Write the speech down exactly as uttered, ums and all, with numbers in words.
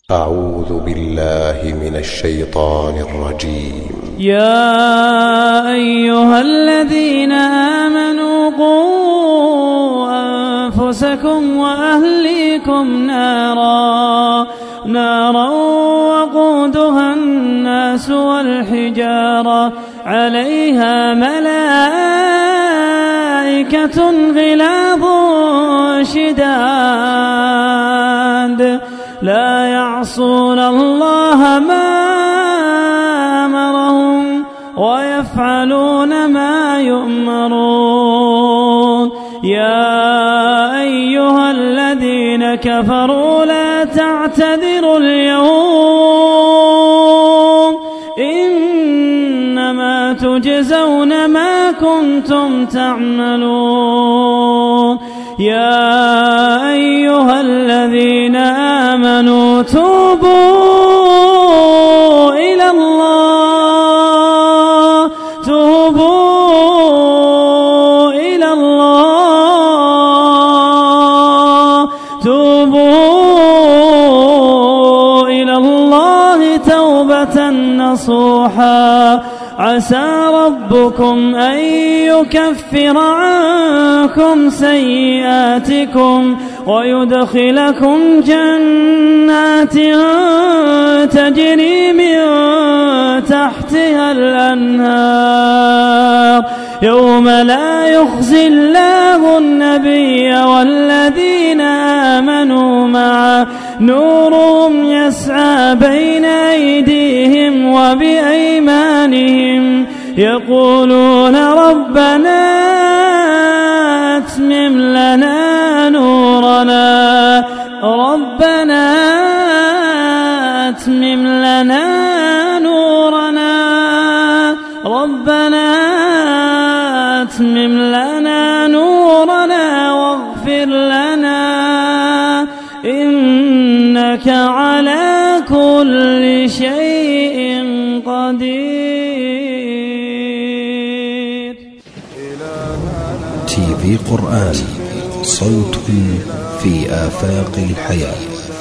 أعوذ بالله من الشيطان الرجيم. يا أيها الذين آمنوا قوا أنفسكم وأهليكم نارا نارا وقودها الناس والحجارة عليها ملائكة غلاظ شداد لا يعصون الله ما أمرهم ويفعلون ما يؤمرون. يا أيها الذين كفروا لا تعتذروا اليوم إنما تجزون ما كنتم تعملون. يا أيها الذين آمنوا توبوا إلى الله توبوا إلى الله توبوا إلى الله توبة نصوحا عسى ربكم أن يكفر عنكم سيئاتكم ويدخلكم جنات تجري من تحتها الأنهار يوم لا يخزي الله النبي والذين آمنوا معه نورهم يسعى بين أيديهم وبأيمانهم يقولون ربنا أتمم لنا نورنا ربنا أتمم لنا نورنا ربنا أتمم لنا نورنا واغفر لنا إنك على كل شيء قدير. تي في قرآن، صوت في آفاق الحياة.